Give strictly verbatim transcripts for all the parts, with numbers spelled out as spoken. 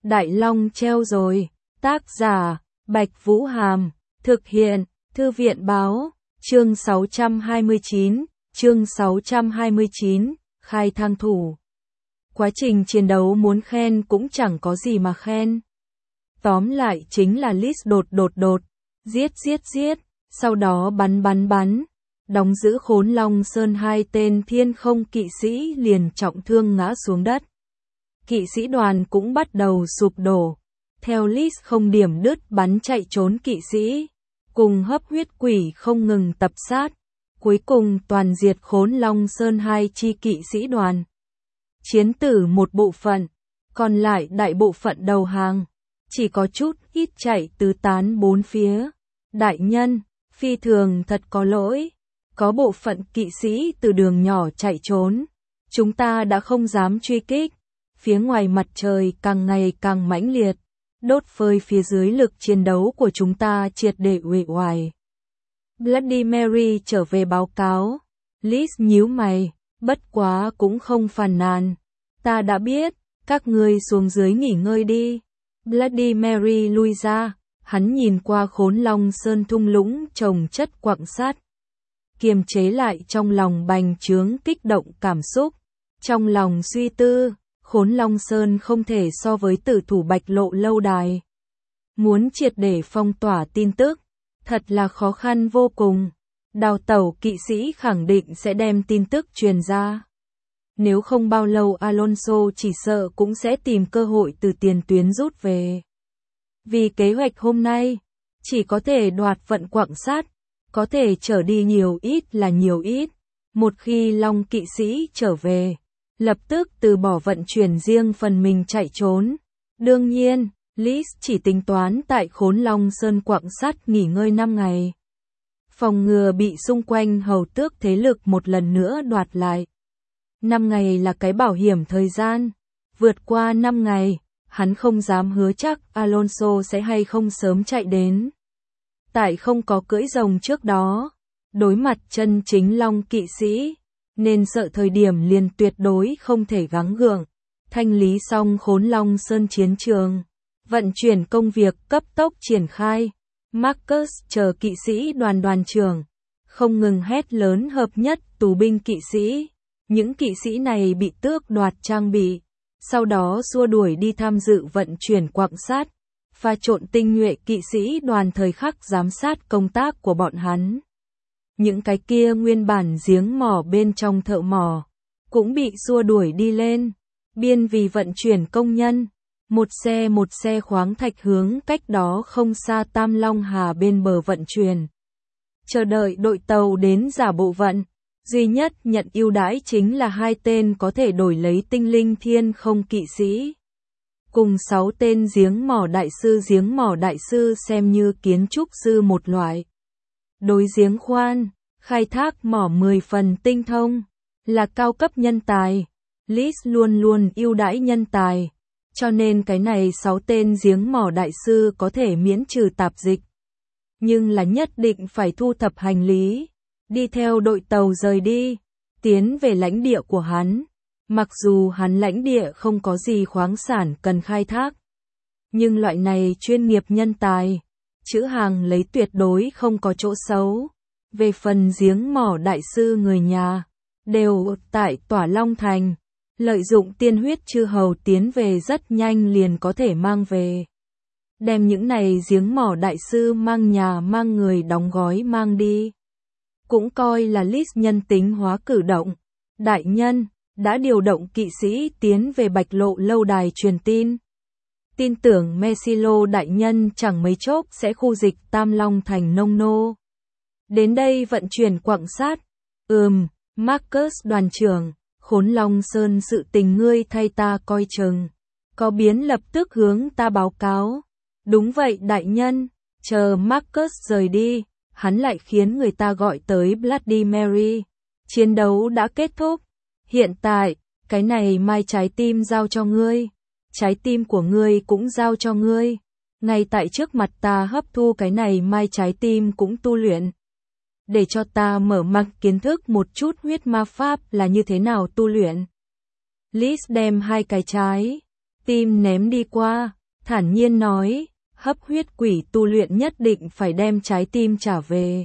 Đại Long treo rồi. Tác giả, Bạch Vũ Hàm. Thực hiện, Thư viện báo. Chương sáu trăm hai mươi chín. Chương sáu trăm hai mươi chín. Khai thang thủ. Quá trình chiến đấu muốn khen cũng chẳng có gì mà khen. Tóm lại chính là Lis đột đột đột. Giết giết giết. Sau đó bắn bắn bắn. Đóng giữ Khốn Long Sơn hai tên thiên không kỵ sĩ liền trọng thương ngã xuống đất. Kỵ sĩ đoàn cũng bắt đầu sụp đổ. Theo Lis không điểm đứt bắn chạy trốn kỵ sĩ. Cùng hấp huyết quỷ không ngừng tập sát. Cuối cùng toàn diệt Khốn Long Sơn hai chi kỵ sĩ đoàn. Chiến tử một bộ phận. Còn lại đại bộ phận đầu hàng. Chỉ có chút ít chạy tứ tán bốn phía. Đại nhân, phi thường thật có lỗi. Có bộ phận kỵ sĩ từ đường nhỏ chạy trốn. Chúng ta đã không dám truy kích. Phía ngoài mặt trời càng ngày càng mãnh liệt. Đốt phơi phía dưới lực chiến đấu của chúng ta triệt để uể oải. Bloody Mary trở về báo cáo. Lis nhíu mày, bất quá cũng không phàn nàn. Ta đã biết, các ngươi xuống dưới nghỉ ngơi đi. Bloody Mary lui ra, hắn nhìn qua Khốn Long Sơn thung lũng trồng chất quặng sắt. Kiềm chế lại trong lòng bành trướng kích động cảm xúc. Trong lòng suy tư, Khốn Long Sơn không thể so với Tử Thủ Bạch Lộ lâu đài. Muốn triệt để phong tỏa tin tức, thật là khó khăn vô cùng. Đào tẩu kỵ sĩ khẳng định sẽ đem tin tức truyền ra. Nếu không bao lâu Alonso chỉ sợ cũng sẽ tìm cơ hội từ tiền tuyến rút về. Vì kế hoạch hôm nay, chỉ có thể đoạt vận quặng sắt, có thể trở đi nhiều ít là nhiều ít. Một khi Long kỵ sĩ trở về, lập tức từ bỏ vận chuyển riêng phần mình chạy trốn. Đương nhiên, Lis chỉ tính toán tại Khốn Long Sơn quặng sắt nghỉ ngơi năm ngày. Phòng ngừa bị xung quanh hầu tước thế lực một lần nữa đoạt lại. năm ngày là cái bảo hiểm thời gian. Vượt qua năm ngày, hắn không dám hứa chắc Alonso sẽ hay không sớm chạy đến. Tại không có cưỡi rồng trước đó, đối mặt chân chính Long kỵ sĩ, nên sợ thời điểm liền tuyệt đối không thể gắng gượng. Thanh lý xong Khốn Long Sơn chiến trường, vận chuyển công việc cấp tốc triển khai. Marcus chờ kỵ sĩ đoàn đoàn trưởng, không ngừng hét lớn hợp nhất tù binh kỵ sĩ. Những kỵ sĩ này bị tước đoạt trang bị, sau đó xua đuổi đi tham dự vận chuyển quặng sắt, pha trộn tinh nhuệ kỵ sĩ đoàn thời khắc giám sát công tác của bọn hắn. Những cái kia nguyên bản giếng mỏ bên trong thợ mỏ, cũng bị xua đuổi đi lên, biên vì vận chuyển công nhân. Một xe một xe khoáng thạch hướng cách đó không xa Tam Long Hà bên bờ vận chuyển. Chờ đợi đội tàu đến giả bộ vận. Duy nhất nhận ưu đãi chính là hai tên có thể đổi lấy tinh linh thiên không kỵ sĩ. Cùng sáu tên giếng mỏ đại sư giếng mỏ đại sư xem như kiến trúc sư một loại. Đối giếng khoan, khai thác mỏ mười phần tinh thông, là cao cấp nhân tài. Lis luôn luôn ưu đãi nhân tài, cho nên cái này sáu tên giếng mỏ đại sư có thể miễn trừ tạp dịch. Nhưng là nhất định phải thu thập hành lý. Đi theo đội tàu rời đi, tiến về lãnh địa của hắn. Mặc dù hắn lãnh địa không có gì khoáng sản cần khai thác, nhưng loại này chuyên nghiệp nhân tài, chữ hàng lấy tuyệt đối không có chỗ xấu. Về phần giếng mỏ đại sư người nhà, đều tại Tỏa Long Thành, lợi dụng tiên huyết chư hầu tiến về rất nhanh liền có thể mang về. Đem những này giếng mỏ đại sư mang nhà mang người đóng gói mang đi. Cũng coi là Lis nhân tính hóa cử động. Đại nhân, đã điều động kỵ sĩ tiến về Bạch Lộ lâu đài truyền tin. Tin tưởng Messilo đại nhân chẳng mấy chốc sẽ khu dịch Tam Long thành nông nô. Đến đây vận chuyển quặng sắt. Ừm, Marcus đoàn trưởng, Khốn Long Sơn sự tình ngươi thay ta coi chừng. Có biến lập tức hướng ta báo cáo. Đúng vậy đại nhân, chờ Marcus rời đi. Hắn lại khiến người ta gọi tới Bloody Mary. Chiến đấu đã kết thúc. Hiện tại, cái này mai trái tim giao cho ngươi. Trái tim của ngươi cũng giao cho ngươi. Ngay tại trước mặt ta hấp thu cái này mai trái tim cũng tu luyện. Để cho ta mở mang kiến thức một chút huyết ma pháp là như thế nào tu luyện. Lis đem hai cái trái tim ném đi qua. thản nhiên nói, hấp huyết quỷ tu luyện nhất định phải đem trái tim trả về.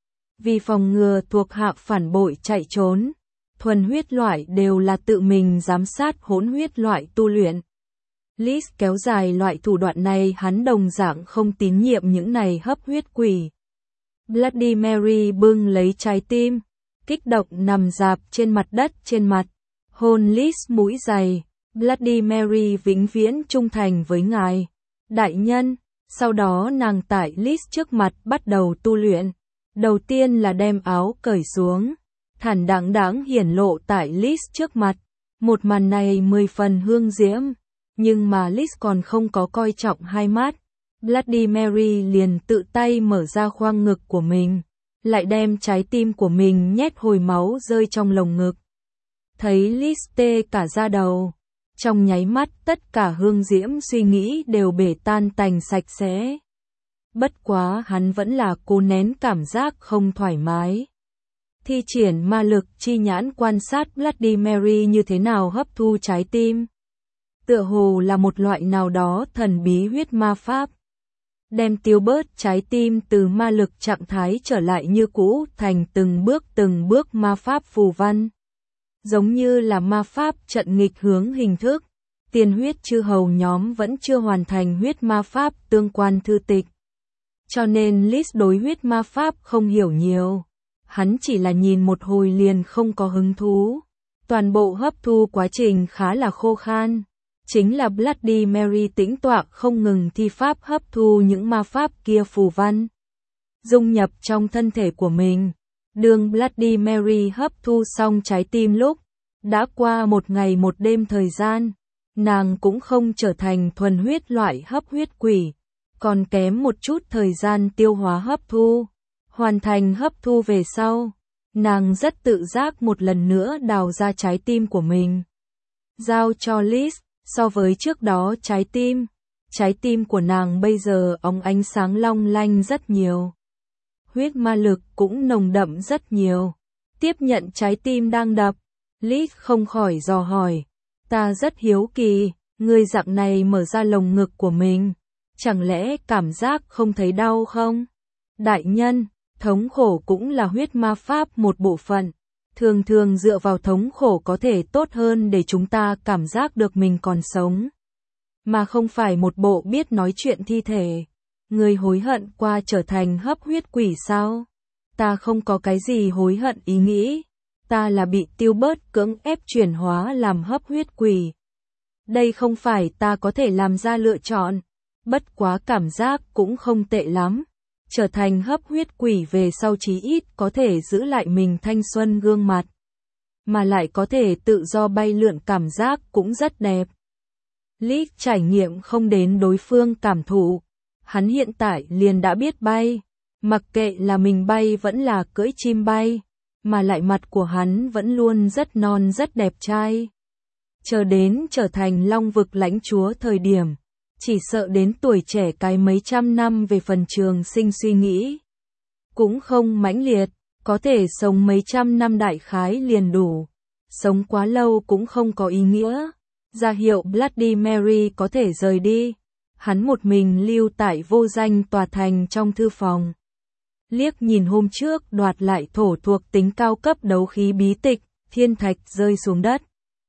Vì phòng ngừa thuộc hạ phản bội chạy trốn, thuần huyết loại đều là tự mình giám sát hỗn huyết loại tu luyện. Liz kéo dài loại thủ đoạn này, hắn đồng dạng không tín nhiệm những này hấp huyết quỷ. Bloody Mary bưng lấy trái tim, kích động nằm dạp trên mặt đất trên mặt, hôn Liz mũi dày. Bloody Mary vĩnh viễn trung thành với ngài, đại nhân. Sau đó nàng tại Liz trước mặt bắt đầu tu luyện. Đầu tiên là đem áo cởi xuống, thản đáng đáng hiển lộ tại Liz trước mặt. Một màn này mười phần hương diễm, nhưng mà Liz còn không có coi trọng hai mắt. Bloody Mary liền tự tay mở ra khoang ngực của mình, lại đem trái tim của mình nhét hồi máu rơi trong lồng ngực. Thấy Liz tê cả da đầu, trong nháy mắt tất cả hương diễm suy nghĩ đều bể tan tành sạch sẽ. Bất quá hắn vẫn là cố nén cảm giác không thoải mái. Thi triển ma lực chi nhãn quan sát Bloody Mary như thế nào hấp thu trái tim. Tựa hồ là một loại nào đó thần bí huyết ma pháp. Đem tiêu bớt trái tim từ ma lực trạng thái trở lại như cũ thành từng bước từng bước ma pháp phù văn. Giống như là ma pháp trận nghịch hướng hình thức. Tiền huyết chư hầu nhóm vẫn chưa hoàn thành huyết ma pháp tương quan thư tịch. Cho nên Liz đối huyết ma pháp không hiểu nhiều. Hắn chỉ là nhìn một hồi liền không có hứng thú. Toàn bộ hấp thu quá trình khá là khô khan. Chính là Bloody Mary tĩnh tọa không ngừng thi pháp hấp thu những ma pháp kia phù văn. Dung nhập trong thân thể của mình. Đường Bloody Mary hấp thu xong trái tim lúc. Đã qua một ngày một đêm thời gian. Nàng cũng không trở thành thuần huyết loại hấp huyết quỷ. Còn kém một chút thời gian tiêu hóa hấp thu. Hoàn thành hấp thu về sau. Nàng rất tự giác một lần nữa đào ra trái tim của mình. Giao cho Liz. So với trước đó trái tim, trái tim của nàng bây giờ óng ánh sáng long lanh rất nhiều. Huyết ma lực cũng nồng đậm rất nhiều. Tiếp nhận trái tim đang đập, Liz không khỏi dò hỏi. Ta rất hiếu kỳ, ngươi dạng này mở ra lồng ngực của mình. Chẳng lẽ cảm giác không thấy đau không? Đại nhân, thống khổ cũng là huyết ma pháp một bộ phận. Thường thường dựa vào thống khổ có thể tốt hơn để chúng ta cảm giác được mình còn sống. Mà không phải một bộ biết nói chuyện thi thể. Người hối hận qua trở thành hấp huyết quỷ sao? Ta không có cái gì hối hận ý nghĩ. Ta là bị tiêu bớt cưỡng ép chuyển hóa làm hấp huyết quỷ. Đây không phải ta có thể làm ra lựa chọn. Bất quá cảm giác cũng không tệ lắm. Trở thành hấp huyết quỷ về sau chí ít có thể giữ lại mình thanh xuân gương mặt. Mà lại có thể tự do bay lượn cảm giác cũng rất đẹp. Liz trải nghiệm không đến đối phương cảm thụ. Hắn hiện tại liền đã biết bay. Mặc kệ là mình bay vẫn là cưỡi chim bay. Mà lại mặt của hắn vẫn luôn rất non rất đẹp trai. Chờ đến trở thành long vực lãnh chúa thời điểm. Chỉ sợ đến tuổi trẻ cái mấy trăm năm về phần trường sinh suy nghĩ. Cũng không mãnh liệt, có thể sống mấy trăm năm đại khái liền đủ. Sống quá lâu cũng không có ý nghĩa. Ra hiệu Bloody Mary có thể rời đi. Hắn một mình lưu tại vô danh tòa thành trong thư phòng. Liếc nhìn hôm trước đoạt lại thổ thuộc tính cao cấp đấu khí bí tịch, thiên thạch rơi xuống đất.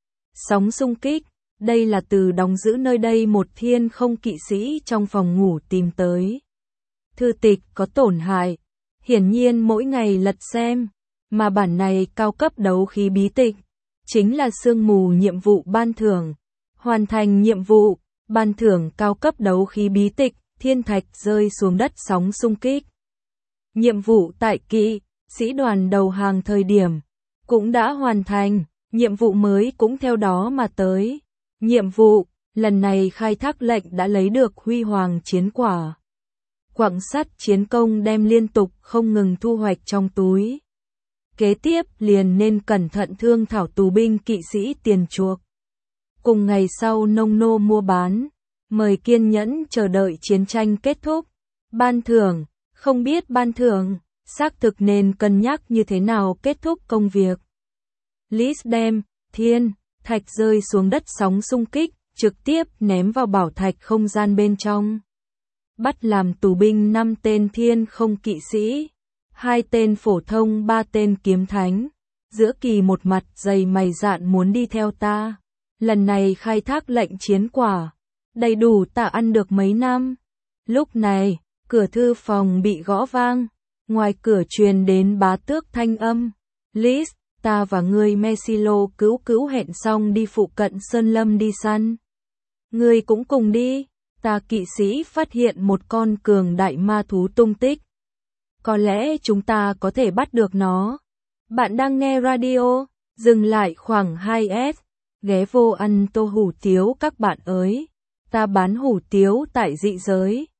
Sóng xung kích. Đây là từ đóng giữ nơi đây một thiên không kỵ sĩ trong phòng ngủ tìm tới. Thư tịch có tổn hại. Hiển nhiên mỗi ngày lật xem. Mà bản này cao cấp đấu khí bí tịch. Chính là sương mù nhiệm vụ ban thưởng. Hoàn thành nhiệm vụ. Ban thưởng cao cấp đấu khí bí tịch. Thiên thạch rơi xuống đất sóng xung kích. Nhiệm vụ tại kỵ sĩ đoàn đầu hàng thời điểm. Cũng đã hoàn thành. Nhiệm vụ mới cũng theo đó mà tới. Nhiệm vụ, lần này khai thác lệnh đã lấy được huy hoàng chiến quả. Quặng sắt chiến công đem liên tục không ngừng thu hoạch trong túi. Kế tiếp liền nên cẩn thận thương thảo tù binh kỵ sĩ tiền chuộc. Cùng ngày sau nông nô mua bán, mời kiên nhẫn chờ đợi chiến tranh kết thúc. Ban thưởng, không biết ban thưởng, xác thực nên cân nhắc như thế nào kết thúc công việc. Liz đem, thiên thạch rơi xuống đất sóng xung kích, trực tiếp ném vào bảo thạch không gian bên trong. Bắt làm tù binh năm tên thiên không kỵ sĩ, hai tên phổ thông ba tên kiếm thánh. Giữa Kỳ một mặt dày mày dạn muốn đi theo ta. Lần này khai thác lệnh chiến quả, đầy đủ ta ăn được mấy năm. Lúc này, cửa thư phòng bị gõ vang, ngoài cửa truyền đến bá tước thanh âm. Liz, ta và ngươi Mesilo cứu cứu hẹn xong đi phụ cận Sơn Lâm đi săn. Ngươi cũng cùng đi. Ta kỵ sĩ phát hiện một con cường đại ma thú tung tích. Có lẽ chúng ta có thể bắt được nó. Bạn đang nghe radio, dừng lại khoảng hai s, ghé vô ăn tô hủ tiếu các bạn ơi. Ta bán hủ tiếu tại dị giới.